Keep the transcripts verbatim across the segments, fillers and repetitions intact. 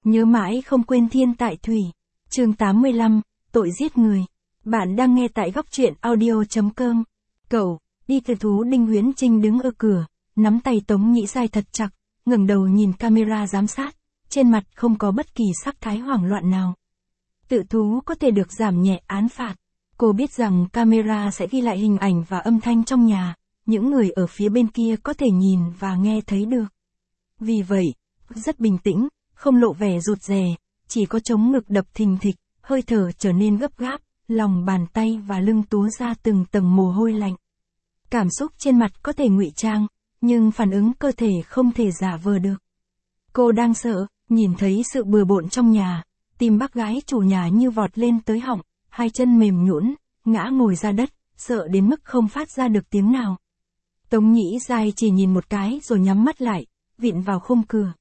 Nhớ mãi không quên thiên tại thủy. Chương tám mươi lăm, tội giết người. Bạn đang nghe tại góc truyện audio chấm com. Cậu, đi từ thú Đinh Huyễn Trinh đứng ở cửa, nắm tay Tống Nhĩ Giai thật chặt, ngẩng đầu nhìn camera giám sát, trên mặt không có bất kỳ sắc thái hoảng loạn nào. Tự thú có thể được giảm nhẹ án phạt. Cô biết rằng camera sẽ ghi lại hình ảnh và âm thanh trong nhà, những người ở phía bên kia có thể nhìn và nghe thấy được. Vì vậy, rất bình tĩnh, không lộ vẻ rụt rè, chỉ có trống ngực đập thình thịch, hơi thở trở nên gấp gáp, lòng bàn tay và lưng túa ra từng tầng mồ hôi lạnh. Cảm xúc trên mặt có thể ngụy trang, nhưng phản ứng cơ thể không thể giả vờ được. Cô đang sợ, nhìn thấy sự bừa bộn trong nhà, tim bác gái chủ nhà như vọt lên tới họng, hai chân mềm nhũn, ngã ngồi ra đất, sợ đến mức không phát ra được tiếng nào. Tống Nhĩ Giai chỉ nhìn một cái rồi nhắm mắt lại, vịn vào khung cửa.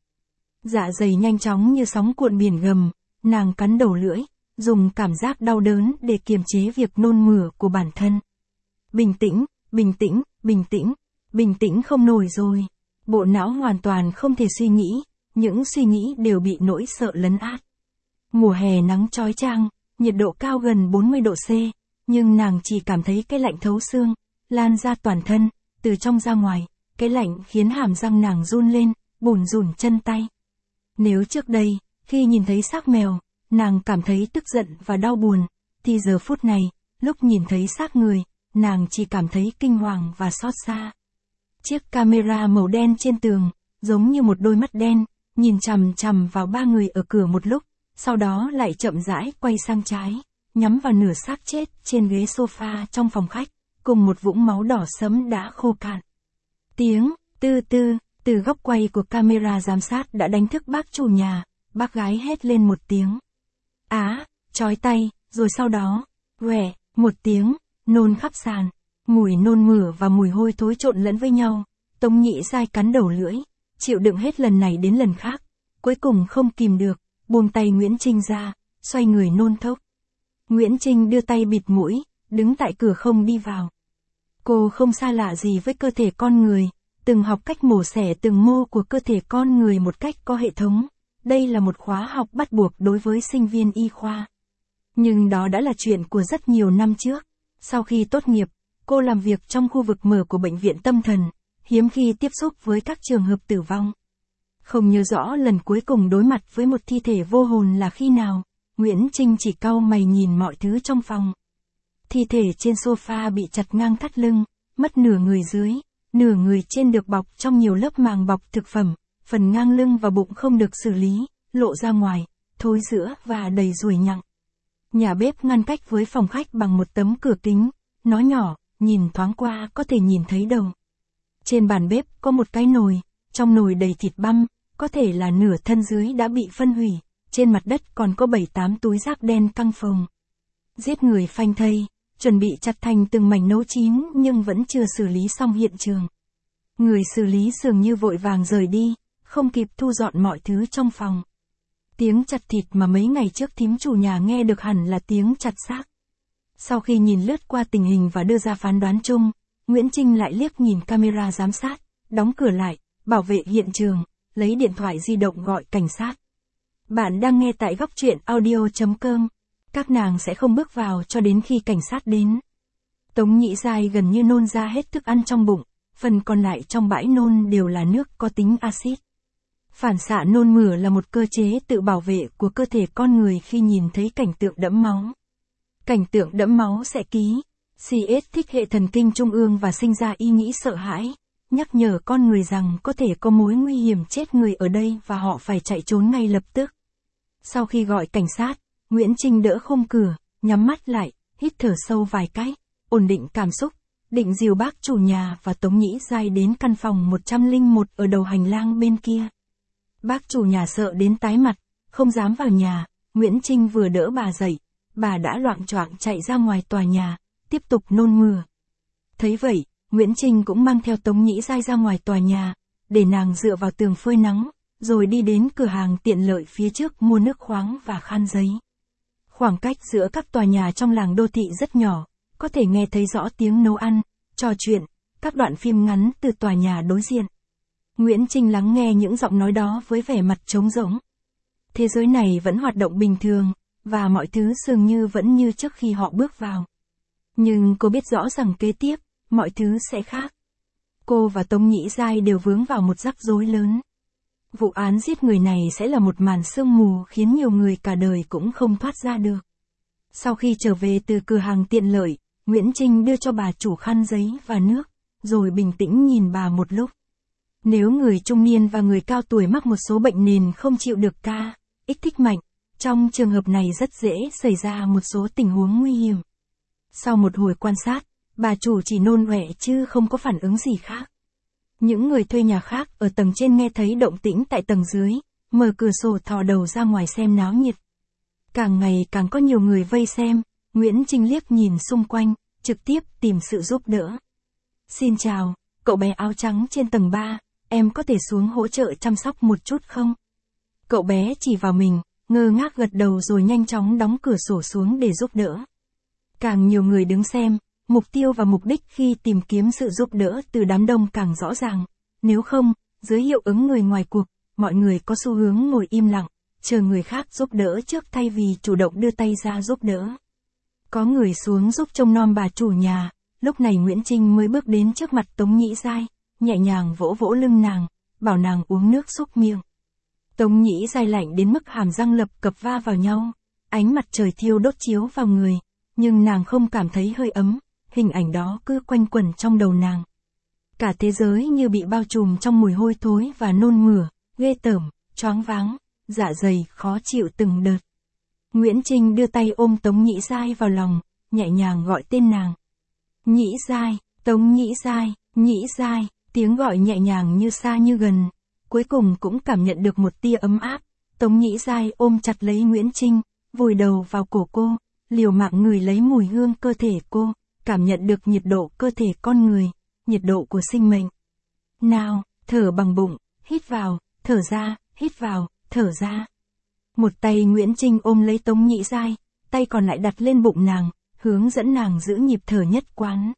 Dạ dày nhanh chóng như sóng cuộn biển gầm, nàng cắn đầu lưỡi, dùng cảm giác đau đớn để kiềm chế việc nôn mửa của bản thân. Bình tĩnh, bình tĩnh, bình tĩnh, bình tĩnh không nổi rồi. Bộ não hoàn toàn không thể suy nghĩ, những suy nghĩ đều bị nỗi sợ lấn át. Mùa hè nắng chói chang, nhiệt độ cao gần bốn mươi độ C, nhưng nàng chỉ cảm thấy cái lạnh thấu xương, lan ra toàn thân, từ trong ra ngoài, cái lạnh khiến hàm răng nàng run lên, bủn rủn chân tay. Nếu trước đây, khi nhìn thấy xác mèo, nàng cảm thấy tức giận và đau buồn, thì giờ phút này, lúc nhìn thấy xác người, nàng chỉ cảm thấy kinh hoàng và xót xa. Chiếc camera màu đen trên tường, giống như một đôi mắt đen, nhìn chằm chằm vào ba người ở cửa một lúc, sau đó lại chậm rãi quay sang trái, nhắm vào nửa xác chết trên ghế sofa trong phòng khách, cùng một vũng máu đỏ sẫm đã khô cạn. Tiếng, tư tư, từ góc quay của camera giám sát đã đánh thức bác chủ nhà, bác gái hét lên một tiếng. Á, chói tay, rồi sau đó, quẻ, một tiếng, nôn khắp sàn. Mùi nôn mửa và mùi hôi thối trộn lẫn với nhau, Tống Nhĩ Giai cắn đầu lưỡi, chịu đựng hết lần này đến lần khác, cuối cùng không kìm được, buông tay Nguyễn Trinh ra, xoay người nôn thốc. Nguyễn Trinh đưa tay bịt mũi, đứng tại cửa không đi vào. Cô không xa lạ gì với cơ thể con người, từng học cách mổ xẻ từng mô của cơ thể con người một cách có hệ thống. Đây là một khóa học bắt buộc đối với sinh viên y khoa. Nhưng đó đã là chuyện của rất nhiều năm trước. Sau khi tốt nghiệp, cô làm việc trong khu vực mở của bệnh viện tâm thần, hiếm khi tiếp xúc với các trường hợp tử vong. Không nhớ rõ lần cuối cùng đối mặt với một thi thể vô hồn là khi nào, Nguyễn Trinh chỉ cau mày nhìn mọi thứ trong phòng. Thi thể trên sofa bị chặt ngang thắt lưng, mất nửa người dưới, nửa người trên được bọc trong nhiều lớp màng bọc thực phẩm, phần ngang lưng và bụng không được xử lý, lộ ra ngoài, thối rữa và đầy ruồi nhặng. Nhà bếp ngăn cách với phòng khách bằng một tấm cửa kính, nó nhỏ, nhìn thoáng qua có thể nhìn thấy đầu. Trên bàn bếp có một cái nồi, trong nồi đầy thịt băm, có thể là nửa thân dưới đã bị phân hủy, trên mặt đất còn có bảy tám túi rác đen căng phồng. Giết người phanh thây, chuẩn bị chặt thành từng mảnh nấu chín nhưng vẫn chưa xử lý xong hiện trường. Người xử lý dường như vội vàng rời đi, không kịp thu dọn mọi thứ trong phòng. Tiếng chặt thịt mà mấy ngày trước thím chủ nhà nghe được hẳn là tiếng chặt xác. Sau khi nhìn lướt qua tình hình và đưa ra phán đoán chung, Nguyễn Trinh lại liếc nhìn camera giám sát, đóng cửa lại, bảo vệ hiện trường, lấy điện thoại di động gọi cảnh sát. Bạn đang nghe tại góc truyện audio chấm com. Các nàng sẽ không bước vào cho đến khi cảnh sát đến. Tống Nhĩ Giai gần như nôn ra hết thức ăn trong bụng, phần còn lại trong bãi nôn đều là nước có tính axit. Phản xạ nôn mửa là một cơ chế tự bảo vệ của cơ thể con người khi nhìn thấy cảnh tượng đẫm máu. Cảnh tượng đẫm máu sẽ ký, kích thích hệ thần kinh trung ương và sinh ra ý nghĩ sợ hãi, nhắc nhở con người rằng có thể có mối nguy hiểm chết người ở đây và họ phải chạy trốn ngay lập tức. Sau khi gọi cảnh sát, Nguyễn Trinh đỡ khung cửa, nhắm mắt lại, hít thở sâu vài cái, ổn định cảm xúc, định dìu bác chủ nhà và Tống Nhĩ Giai đến căn phòng một trăm lẻ một ở đầu hành lang bên kia. Bác chủ nhà sợ đến tái mặt, không dám vào nhà, Nguyễn Trinh vừa đỡ bà dậy, bà đã loạng choạng chạy ra ngoài tòa nhà, tiếp tục nôn mửa. Thấy vậy, Nguyễn Trinh cũng mang theo Tống Nhĩ Giai ra ngoài tòa nhà, để nàng dựa vào tường phơi nắng, rồi đi đến cửa hàng tiện lợi phía trước mua nước khoáng và khăn giấy. Khoảng cách giữa các tòa nhà trong làng đô thị rất nhỏ, có thể nghe thấy rõ tiếng nấu ăn, trò chuyện, các đoạn phim ngắn từ tòa nhà đối diện. Nguyễn Trinh lắng nghe những giọng nói đó với vẻ mặt trống rỗng. Thế giới này vẫn hoạt động bình thường, và mọi thứ dường như vẫn như trước khi họ bước vào. Nhưng cô biết rõ rằng kế tiếp, mọi thứ sẽ khác. Cô và Tống Nhĩ Giai đều vướng vào một rắc rối lớn. Vụ án giết người này sẽ là một màn sương mù khiến nhiều người cả đời cũng không thoát ra được. Sau khi trở về từ cửa hàng tiện lợi, Nguyễn Trinh đưa cho bà chủ khăn giấy và nước, rồi bình tĩnh nhìn bà một lúc. Nếu người trung niên và người cao tuổi mắc một số bệnh nền không chịu được ca, ích thích mạnh, trong trường hợp này rất dễ xảy ra một số tình huống nguy hiểm. Sau một hồi quan sát, bà chủ chỉ nôn ọe chứ không có phản ứng gì khác. Những người thuê nhà khác ở tầng trên nghe thấy động tĩnh tại tầng dưới, mở cửa sổ thò đầu ra ngoài xem náo nhiệt. Càng ngày càng có nhiều người vây xem, Nguyễn Trinh liếc nhìn xung quanh, trực tiếp tìm sự giúp đỡ. Xin chào, cậu bé áo trắng trên tầng ba, em có thể xuống hỗ trợ chăm sóc một chút không? Cậu bé chỉ vào mình, ngơ ngác gật đầu rồi nhanh chóng đóng cửa sổ xuống để giúp đỡ. Càng nhiều người đứng xem, mục tiêu và mục đích khi tìm kiếm sự giúp đỡ từ đám đông càng rõ ràng. Nếu không, dưới hiệu ứng người ngoài cuộc, mọi người có xu hướng ngồi im lặng, chờ người khác giúp đỡ trước thay vì chủ động đưa tay ra giúp đỡ. Có người xuống giúp trông nom bà chủ nhà, lúc này Nguyễn Trinh mới bước đến trước mặt Tống Nhĩ Giai, nhẹ nhàng vỗ vỗ lưng nàng, bảo nàng uống nước xúc miệng. Tống Nhĩ Giai lạnh đến mức hàm răng lập cập va vào nhau, ánh mặt trời thiêu đốt chiếu vào người, nhưng nàng không cảm thấy hơi ấm, hình ảnh đó cứ quanh quẩn trong đầu nàng. Cả thế giới như bị bao trùm trong mùi hôi thối và nôn mửa, ghê tởm, choáng váng, dạ dày khó chịu từng đợt. Nguyễn Trinh đưa tay ôm Tống Nhĩ Giai vào lòng, nhẹ nhàng gọi tên nàng. Nhĩ Giai, Tống Nhĩ Giai, Nhĩ Giai, tiếng gọi nhẹ nhàng như xa như gần, cuối cùng cũng cảm nhận được một tia ấm áp. Tống Nhĩ Giai ôm chặt lấy Nguyễn Trinh, vùi đầu vào cổ cô, liều mạng ngửi lấy mùi hương cơ thể cô, cảm nhận được nhiệt độ cơ thể con người, nhiệt độ của sinh mệnh. Nào, thở bằng bụng, hít vào, thở ra, hít vào, thở ra. Một tay Nguyễn Trinh ôm lấy Tống Nhĩ Giai, tay còn lại đặt lên bụng nàng, hướng dẫn nàng giữ nhịp thở nhất quán.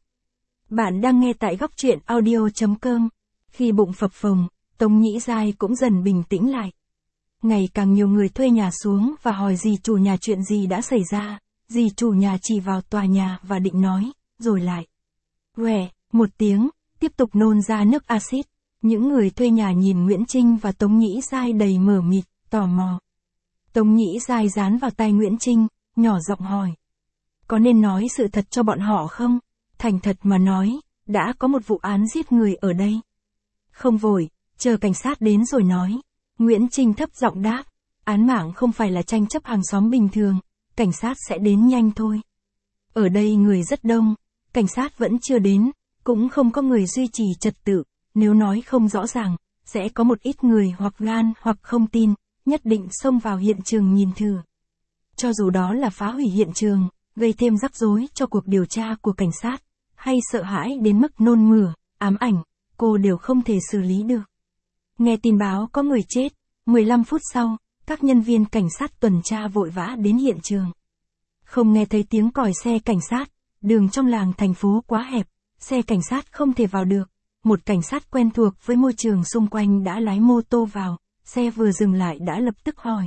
Bạn đang nghe tại góc truyện audio chấm com. Khi bụng phập phồng, Tống Nhĩ Giai cũng dần bình tĩnh lại. Ngày càng nhiều người thuê nhà xuống và hỏi dì chủ nhà chuyện gì đã xảy ra. Dì chủ nhà chỉ vào tòa nhà và định nói, rồi lại. Quẻ, một tiếng, tiếp tục nôn ra nước axit. Những người thuê nhà nhìn Nguyễn Trinh và Tống Nhĩ Giai đầy mờ mịt, tò mò. Tống Nhĩ Giai dán vào tai Nguyễn Trinh, nhỏ giọng hỏi. Có nên nói sự thật cho bọn họ không? Thành thật mà nói, đã có một vụ án giết người ở đây. Không vội, chờ cảnh sát đến rồi nói. Nguyễn Trinh thấp giọng đáp, án mạng không phải là tranh chấp hàng xóm bình thường, cảnh sát sẽ đến nhanh thôi. Ở đây người rất đông, cảnh sát vẫn chưa đến, cũng không có người duy trì trật tự, nếu nói không rõ ràng, sẽ có một ít người hoặc gan hoặc không tin, nhất định xông vào hiện trường nhìn thử. Cho dù đó là phá hủy hiện trường, gây thêm rắc rối cho cuộc điều tra của cảnh sát, hay sợ hãi đến mức nôn mửa, ám ảnh, cô đều không thể xử lý được. Nghe tin báo có người chết, mười lăm phút sau, các nhân viên cảnh sát tuần tra vội vã đến hiện trường. Không nghe thấy tiếng còi xe cảnh sát, đường trong làng thành phố quá hẹp, xe cảnh sát không thể vào được. Một cảnh sát quen thuộc với môi trường xung quanh đã lái mô tô vào, xe vừa dừng lại đã lập tức hỏi.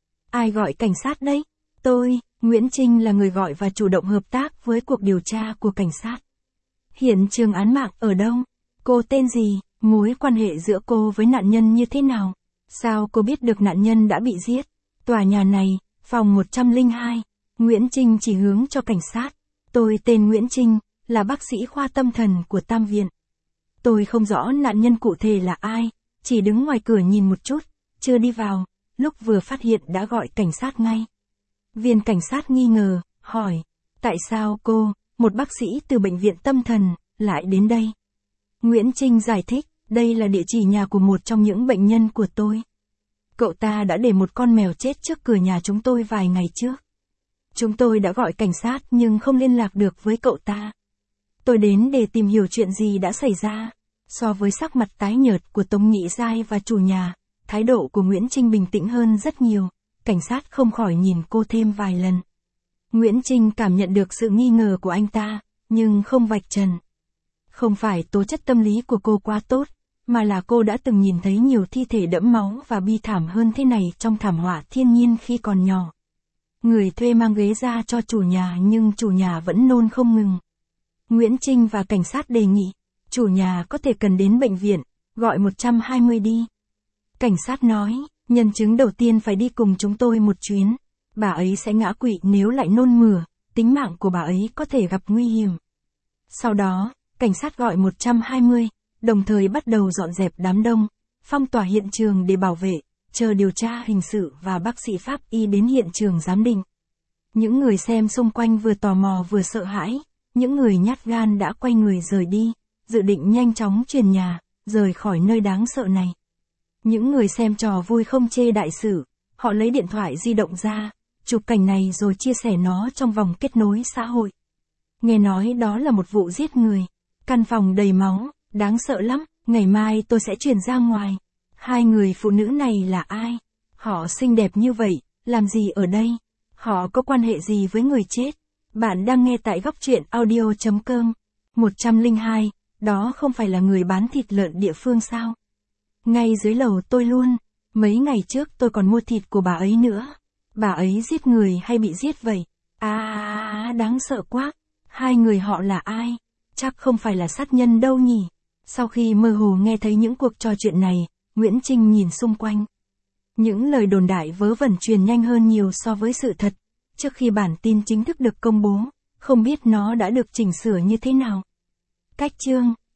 Ai gọi cảnh sát đấy? Tôi, Nguyễn Trinh là người gọi và chủ động hợp tác với cuộc điều tra của cảnh sát. Hiện trường án mạng ở đâu? Cô tên gì? Mối quan hệ giữa cô với nạn nhân như thế nào? Sao cô biết được nạn nhân đã bị giết? Tòa nhà này, phòng một trăm lẻ hai. Nguyễn Trinh chỉ hướng cho cảnh sát. Tôi tên Nguyễn Trinh, là bác sĩ khoa tâm thần của Tam Viện. Tôi không rõ nạn nhân cụ thể là ai, chỉ đứng ngoài cửa nhìn một chút, chưa đi vào, lúc vừa phát hiện đã gọi cảnh sát ngay. Viên cảnh sát nghi ngờ, hỏi, tại sao cô, một bác sĩ từ bệnh viện tâm thần, lại đến đây? Nguyễn Trinh giải thích, đây là địa chỉ nhà của một trong những bệnh nhân của tôi. Cậu ta đã để một con mèo chết trước cửa nhà chúng tôi vài ngày trước. Chúng tôi đã gọi cảnh sát nhưng không liên lạc được với cậu ta. Tôi đến để tìm hiểu chuyện gì đã xảy ra. So với sắc mặt tái nhợt của Tống Nhĩ Giai và chủ nhà, thái độ của Nguyễn Trinh bình tĩnh hơn rất nhiều. Cảnh sát không khỏi nhìn cô thêm vài lần. Nguyễn Trinh cảm nhận được sự nghi ngờ của anh ta, nhưng không vạch trần. Không phải tố chất tâm lý của cô quá tốt, mà là cô đã từng nhìn thấy nhiều thi thể đẫm máu và bi thảm hơn thế này trong thảm họa thiên nhiên khi còn nhỏ. Người thuê mang ghế ra cho chủ nhà nhưng chủ nhà vẫn nôn không ngừng. Nguyễn Trinh và cảnh sát đề nghị, chủ nhà có thể cần đến bệnh viện, gọi một trăm hai mươi đi. Cảnh sát nói, nhân chứng đầu tiên phải đi cùng chúng tôi một chuyến. Bà ấy sẽ ngã quỵ nếu lại nôn mửa, tính mạng của bà ấy có thể gặp nguy hiểm. Sau đó, cảnh sát gọi một trăm hai mươi, đồng thời bắt đầu dọn dẹp đám đông, phong tỏa hiện trường để bảo vệ, chờ điều tra hình sự và bác sĩ pháp y đến hiện trường giám định. Những người xem xung quanh vừa tò mò vừa sợ hãi, những người nhát gan đã quay người rời đi, dự định nhanh chóng chuyển nhà, rời khỏi nơi đáng sợ này. Những người xem trò vui không chê đại sự, họ lấy điện thoại di động ra, chụp cảnh này rồi chia sẻ nó trong vòng kết nối xã hội. Nghe nói đó là một vụ giết người, căn phòng đầy máu, đáng sợ lắm, ngày mai tôi sẽ chuyển ra ngoài. Hai người phụ nữ này là ai? Họ xinh đẹp như vậy, làm gì ở đây? Họ có quan hệ gì với người chết? Bạn đang nghe tại góc truyện audio chấm com. một trăm lẻ hai, đó không phải là người bán thịt lợn địa phương sao? Ngay dưới lầu tôi luôn, mấy ngày trước tôi còn mua thịt của bà ấy nữa. Bà ấy giết người hay bị giết vậy? À, đáng sợ quá. Hai người họ là ai? Chắc không phải là sát nhân đâu nhỉ? Sau khi mơ hồ nghe thấy những cuộc trò chuyện này, Nguyễn Trinh nhìn xung quanh. Những lời đồn đại vớ vẩn truyền nhanh hơn nhiều so với sự thật. Trước khi bản tin chính thức được công bố, không biết nó đã được chỉnh sửa như thế nào. Cách chương